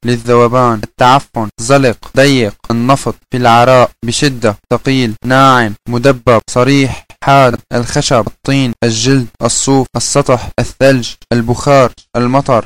للذوبان، التعفن، زلق، ضيق، النفط، في العراء، بشدة، ثقيل، ناعم، مدبب، صريح، حاد، الخشب، الطين، الجلد، الصوف، السطح، الثلج، البخار، المطر.